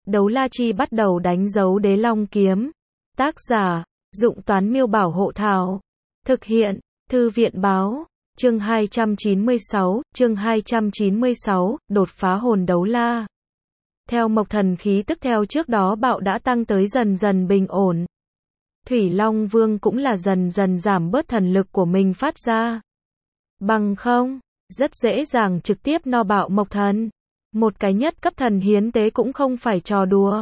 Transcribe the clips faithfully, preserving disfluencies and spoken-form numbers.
Đấu La Chi bắt đầu đánh dấu Đế Long kiếm. Tác giả, Dụng Toán Miêu Bảo Hộ Thảo. Thực hiện, Thư viện Báo. Chương hai trăm chín mươi sáu, chương hai trăm chín mươi sáu, đột phá hồn đấu la. Theo Mộc Thần khí tức theo trước đó bạo đã tăng tới dần dần bình ổn. Thủy Long Vương cũng là dần dần giảm bớt thần lực của mình phát ra. Bằng không, rất dễ dàng trực tiếp no bạo Mộc Thần. Một cái nhất cấp thần hiến tế cũng không phải trò đùa.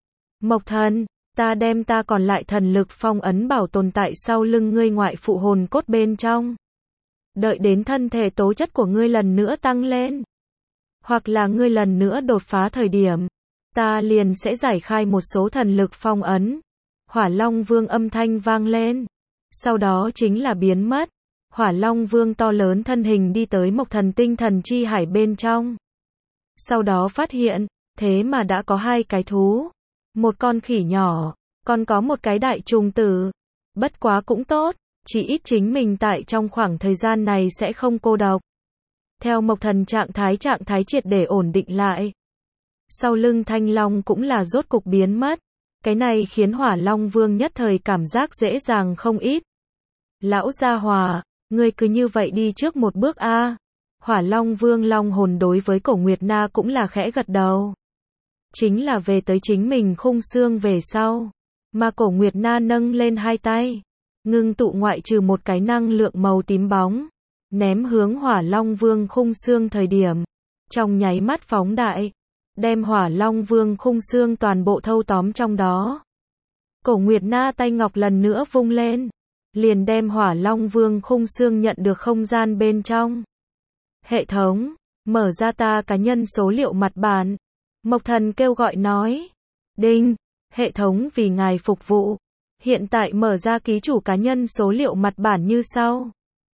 Mộc Thần, ta đem ta còn lại thần lực phong ấn bảo tồn tại sau lưng ngươi ngoại phụ hồn cốt bên trong. Đợi đến thân thể tố chất của ngươi lần nữa tăng lên. Hoặc là ngươi lần nữa đột phá thời điểm. Ta liền sẽ giải khai một số thần lực phong ấn. Hỏa Long Vương âm thanh vang lên. Sau đó chính là biến mất. Hỏa Long Vương to lớn thân hình đi tới Mộc Thần tinh thần chi hải bên trong. Sau đó phát hiện, thế mà đã có hai cái thú. Một con khỉ nhỏ, còn có một cái đại trùng tử. Bất quá cũng tốt, chỉ ít chính mình tại trong khoảng thời gian này sẽ không cô độc. Theo Mộc Thần trạng thái trạng thái triệt để ổn định lại. Sau lưng Thanh Long cũng là rốt cục biến mất. Cái này khiến Hỏa Long Vương nhất thời cảm giác dễ dàng không ít. Lão gia hỏa, ngươi cứ như vậy đi trước một bước a. Hỏa Long Vương long hồn đối với Cổ Nguyệt Na cũng là khẽ gật đầu. Chính là về tới chính mình khung xương về sau. Mà Cổ Nguyệt Na nâng lên hai tay. Ngưng tụ ngoại trừ một cái năng lượng màu tím bóng. Ném hướng Hỏa Long Vương khung xương thời điểm. Trong nháy mắt phóng đại. Đem Hỏa Long Vương khung xương toàn bộ thâu tóm trong đó. Cổ Nguyệt Na tay ngọc lần nữa vung lên. Liền đem Hỏa Long Vương khung xương nhận được không gian bên trong. Hệ thống, mở ra ta cá nhân số liệu mặt bản. Mộc Thần kêu gọi nói. Đinh, hệ thống vì ngài phục vụ. Hiện tại mở ra ký chủ cá nhân số liệu mặt bản như sau.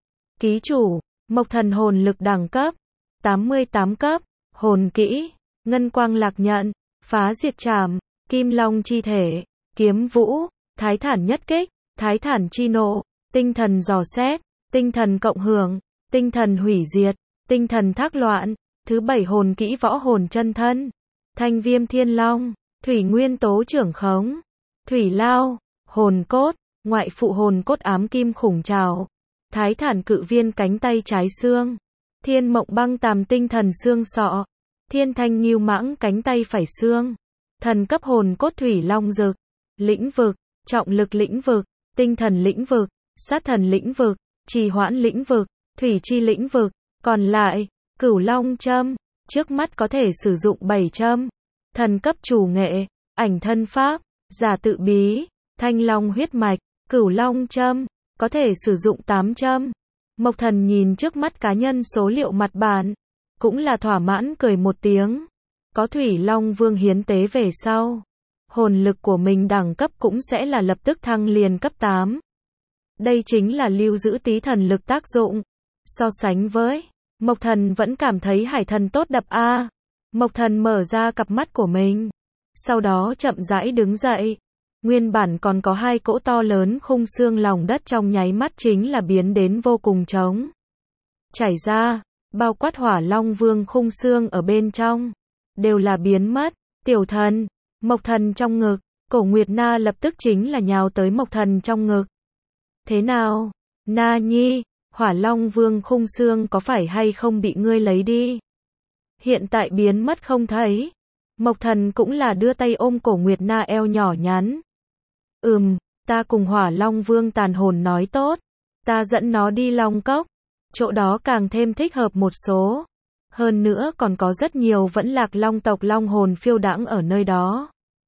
Ký chủ, Mộc Thần hồn lực đẳng cấp, tám mươi tám cấp, hồn kỹ, ngân quang lạc nhận, phá diệt trảm, kim long chi thể, kiếm vũ, thái thản nhất kích, thái thản chi nộ, tinh thần dò xét, tinh thần cộng hưởng, tinh thần hủy diệt, tinh thần thác loạn, thứ bảy hồn kỹ võ hồn chân thân, thanh viêm thiên long, thủy nguyên tố trưởng khống, thủy lao, hồn cốt, ngoại phụ hồn cốt ám kim khủng trảo, thái thản cự viên cánh tay trái xương, thiên mộng băng tàm tinh thần xương sọ, thiên thanh nghiêu mãng cánh tay phải xương, thần cấp hồn cốt thủy long dực, lĩnh vực, trọng lực lĩnh vực, tinh thần lĩnh vực, sát thần lĩnh vực, trì hoãn lĩnh vực, thủy chi lĩnh vực, còn lại, cửu long châm, trước mắt có thể sử dụng bảy châm, thần cấp chủ nghệ, ảnh thân pháp, giả tự bí, thanh long huyết mạch, cửu long châm, có thể sử dụng tám châm. Mộc Thần nhìn trước mắt cá nhân số liệu mặt bản, cũng là thỏa mãn cười một tiếng. Có Thủy Long Vương hiến tế về sau, hồn lực của mình đẳng cấp cũng sẽ là lập tức thăng liền cấp tám. Đây chính là lưu giữ tí thần lực tác dụng. So sánh với, Mộc Thần vẫn cảm thấy hải thần tốt đập a. Mộc Thần mở ra cặp mắt của mình, sau đó chậm rãi đứng dậy. Nguyên bản còn có hai cỗ to lớn khung xương lòng đất trong nháy mắt chính là biến đến vô cùng trống. Chảy ra, bao quát Hỏa Long Vương khung xương ở bên trong, đều là biến mất. Tiểu Thần, Mộc Thần trong ngực, Cổ Nguyệt Na lập tức chính là nhào tới Mộc Thần trong ngực. Thế nào, Na Nhi, Hỏa Long Vương khung xương có phải hay không bị ngươi lấy đi? Hiện tại biến mất không thấy. Mộc Thần cũng là đưa tay ôm Cổ Nguyệt Na eo nhỏ nhắn. Ừm, ta cùng Hỏa Long Vương tàn hồn nói tốt. Ta dẫn nó đi Long Cốc. Chỗ đó càng thêm thích hợp một số. Hơn nữa còn có rất nhiều vẫn lạc long tộc long hồn phiêu đãng ở nơi đó.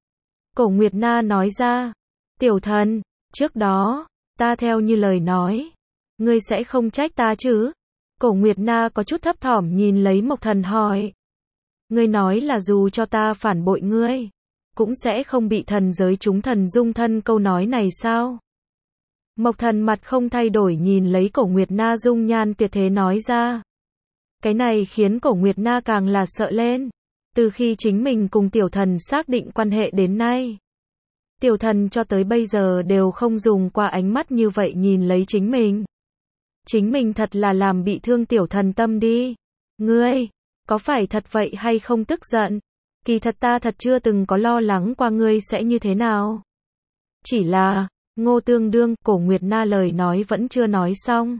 Cổ Nguyệt Na nói ra. Tiểu Thần, trước đó, ta theo như lời nói. Ngươi sẽ không trách ta chứ? Cổ Nguyệt Na có chút thấp thỏm nhìn lấy Mộc Thần hỏi. Ngươi nói là dù cho ta phản bội ngươi, cũng sẽ không bị thần giới chúng thần dung thân câu nói này sao? Mộc Thần mặt không thay đổi nhìn lấy Cổ Nguyệt Na dung nhan tuyệt thế nói ra. Cái này khiến Cổ Nguyệt Na càng là sợ lên. Từ khi chính mình cùng Tiểu Thần xác định quan hệ đến nay, Tiểu Thần cho tới bây giờ đều không dùng qua ánh mắt như vậy nhìn lấy chính mình. Chính mình thật là làm bị thương Tiểu Thần tâm đi. Ngươi, có phải thật vậy hay không tức giận? Kỳ thật ta thật chưa từng có lo lắng qua ngươi sẽ như thế nào. Chỉ là, Ngô Tương Đương, Cổ Nguyệt Na lời nói vẫn chưa nói xong.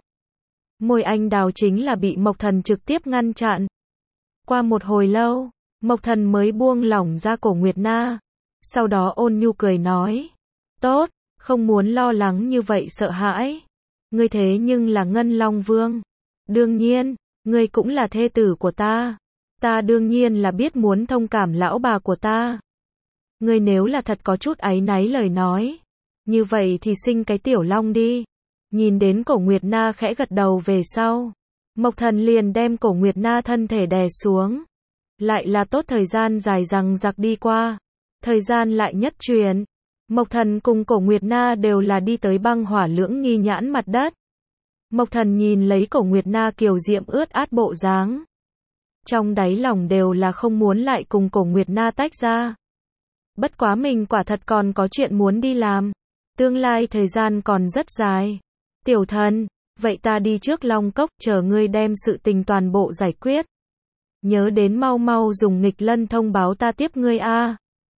Môi anh đào chính là bị Mộc Thần trực tiếp ngăn chặn. Qua một hồi lâu, Mộc Thần mới buông lỏng ra Cổ Nguyệt Na. Sau đó ôn nhu cười nói. Tốt, không muốn lo lắng như vậy sợ hãi. Ngươi thế nhưng là Ngân Long Vương. Đương nhiên, ngươi cũng là thê tử của ta. Ta đương nhiên là biết muốn thông cảm lão bà của ta. Ngươi nếu là thật có chút áy náy lời nói. Như vậy thì sinh cái tiểu long đi. Nhìn đến Cổ Nguyệt Na khẽ gật đầu về sau. Mộc Thần liền đem Cổ Nguyệt Na thân thể đè xuống. Lại là tốt thời gian dài dằng dặc đi qua. Thời gian lại nhất chuyển. Mộc Thần cùng Cổ Nguyệt Na đều là đi tới băng hỏa lưỡng nghi nhãn mặt đất. Mộc Thần nhìn lấy Cổ Nguyệt Na kiều diệm ướt át bộ dáng. Trong đáy lòng đều là không muốn lại cùng Cổ Nguyệt Na tách ra. Bất quá mình quả thật còn có chuyện muốn đi làm. Tương lai thời gian còn rất dài. Tiểu Thần, vậy ta đi trước Long Cốc chờ ngươi đem sự tình toàn bộ giải quyết. Nhớ đến mau mau dùng nghịch lân thông báo ta tiếp ngươi a.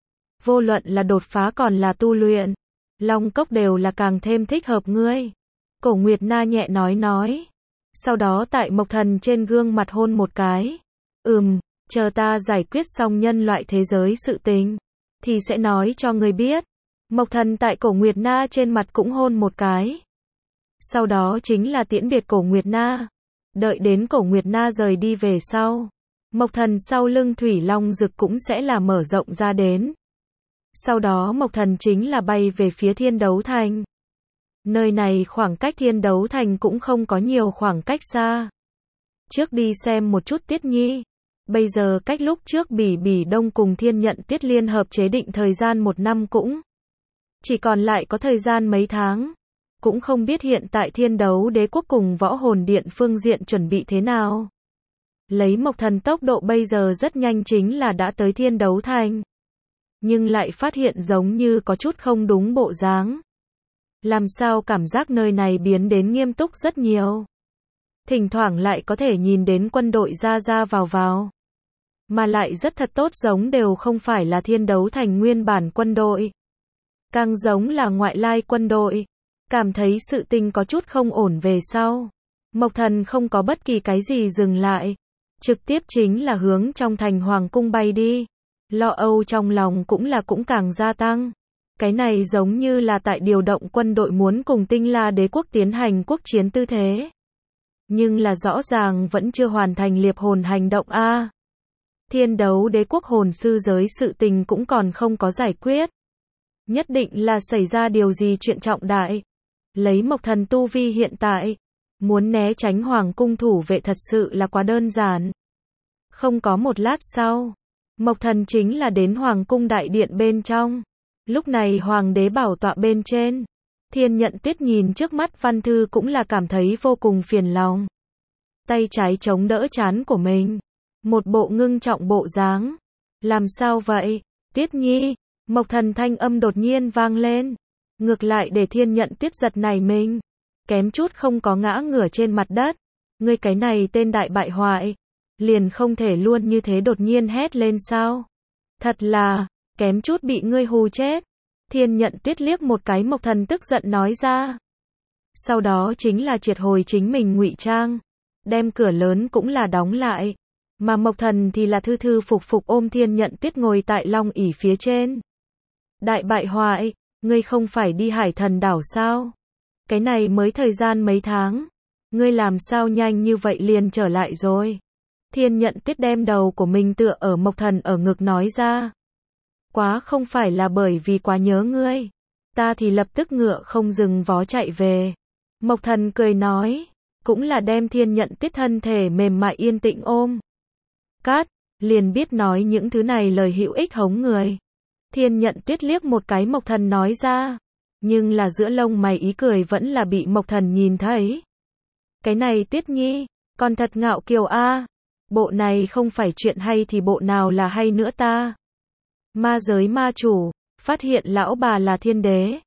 Vô luận là đột phá còn là tu luyện. Long Cốc đều là càng thêm thích hợp ngươi. Cổ Nguyệt Na nhẹ nói nói. Sau đó tại Mộc Thần trên gương mặt hôn một cái. Ừm, chờ ta giải quyết xong nhân loại thế giới sự tình. Thì sẽ nói cho ngươi biết. Mộc Thần tại Cổ Nguyệt Na trên mặt cũng hôn một cái. Sau đó chính là tiễn biệt Cổ Nguyệt Na. Đợi đến Cổ Nguyệt Na rời đi về sau. Mộc Thần sau lưng Thủy Long Dực cũng sẽ là mở rộng ra đến. Sau đó Mộc Thần chính là bay về phía Thiên Đấu Thành. Nơi này khoảng cách Thiên Đấu Thành cũng không có nhiều khoảng cách xa. Trước đi xem một chút Tuyết Nhi. Bây giờ cách lúc trước Bỉ Bỉ Đông cùng Thiên Nhận Tuyết liên hợp chế định thời gian một năm cũng chỉ còn lại có thời gian mấy tháng. Cũng không biết hiện tại Thiên Đấu Đế Quốc cùng Võ Hồn Điện phương diện chuẩn bị thế nào. Lấy Mộc Thần tốc độ bây giờ rất nhanh chính là đã tới Thiên Đấu Thành. Nhưng lại phát hiện giống như có chút không đúng bộ dáng. Làm sao cảm giác nơi này biến đến nghiêm túc rất nhiều. Thỉnh thoảng lại có thể nhìn đến quân đội ra ra vào vào. Mà lại rất thật tốt giống đều không phải là Thiên Đấu Thành nguyên bản quân đội. Càng giống là ngoại lai quân đội. Cảm thấy sự tình có chút không ổn về sau. Mộc Thần không có bất kỳ cái gì dừng lại. Trực tiếp chính là hướng trong thành hoàng cung bay đi. Lo âu trong lòng cũng là cũng càng gia tăng. Cái này giống như là tại điều động quân đội muốn cùng Tinh La Đế Quốc tiến hành quốc chiến tư thế. Nhưng là rõ ràng vẫn chưa hoàn thành liệp hồn hành động a. Thiên Đấu Đế Quốc hồn sư giới sự tình cũng còn không có giải quyết. Nhất định là xảy ra điều gì chuyện trọng đại. Lấy Mộc Thần tu vi hiện tại, muốn né tránh hoàng cung thủ vệ thật sự là quá đơn giản. Không có một lát sau, Mộc Thần chính là đến hoàng cung đại điện bên trong. Lúc này hoàng đế bảo tọa bên trên, Thiên Nhận Tuyết nhìn trước mắt văn thư cũng là cảm thấy vô cùng phiền lòng. Tay trái chống đỡ trán của mình, một bộ ngưng trọng bộ dáng. Làm sao vậy, Tuyết Nhi? Mộc Thần thanh âm đột nhiên vang lên. Ngược lại để Thiên Nhận Tuyết giật nảy mình. Kém chút không có ngã ngửa trên mặt đất. Ngươi cái này tên đại bại hoại. Liền không thể luôn như thế đột nhiên hét lên sao? Thật là, kém chút bị ngươi hù chết. Thiên Nhận Tuyết liếc một cái Mộc Thần tức giận nói ra. Sau đó chính là triệt hồi chính mình ngụy trang. Đem cửa lớn cũng là đóng lại. Mà Mộc Thần thì là thư thư phục phục ôm Thiên Nhận Tuyết ngồi tại long ỷ phía trên. Đại bại hoại, ngươi không phải đi Hải Thần đảo sao? Cái này mới thời gian mấy tháng. Ngươi làm sao nhanh như vậy liền trở lại rồi? Thiên Nhận Tuyết đem đầu của mình tựa ở Mộc Thần ở ngực nói ra. Quá không phải là bởi vì quá nhớ ngươi. Ta thì lập tức ngựa không dừng vó chạy về. Mộc Thần cười nói. Cũng là đem Thiên Nhận Tuyết thân thể mềm mại yên tĩnh ôm. Cát, liền biết nói những thứ này lời hữu ích hống người. Thiên Nhận Tuyết liếc một cái Mộc Thần nói ra. Nhưng là giữa lông mày ý cười vẫn là bị Mộc Thần nhìn thấy. Cái này Tuyết Nhi, còn thật ngạo kiều a. Bộ này không phải chuyện hay thì bộ nào là hay nữa ta. Ma giới ma chủ, phát hiện lão bà là thiên đế.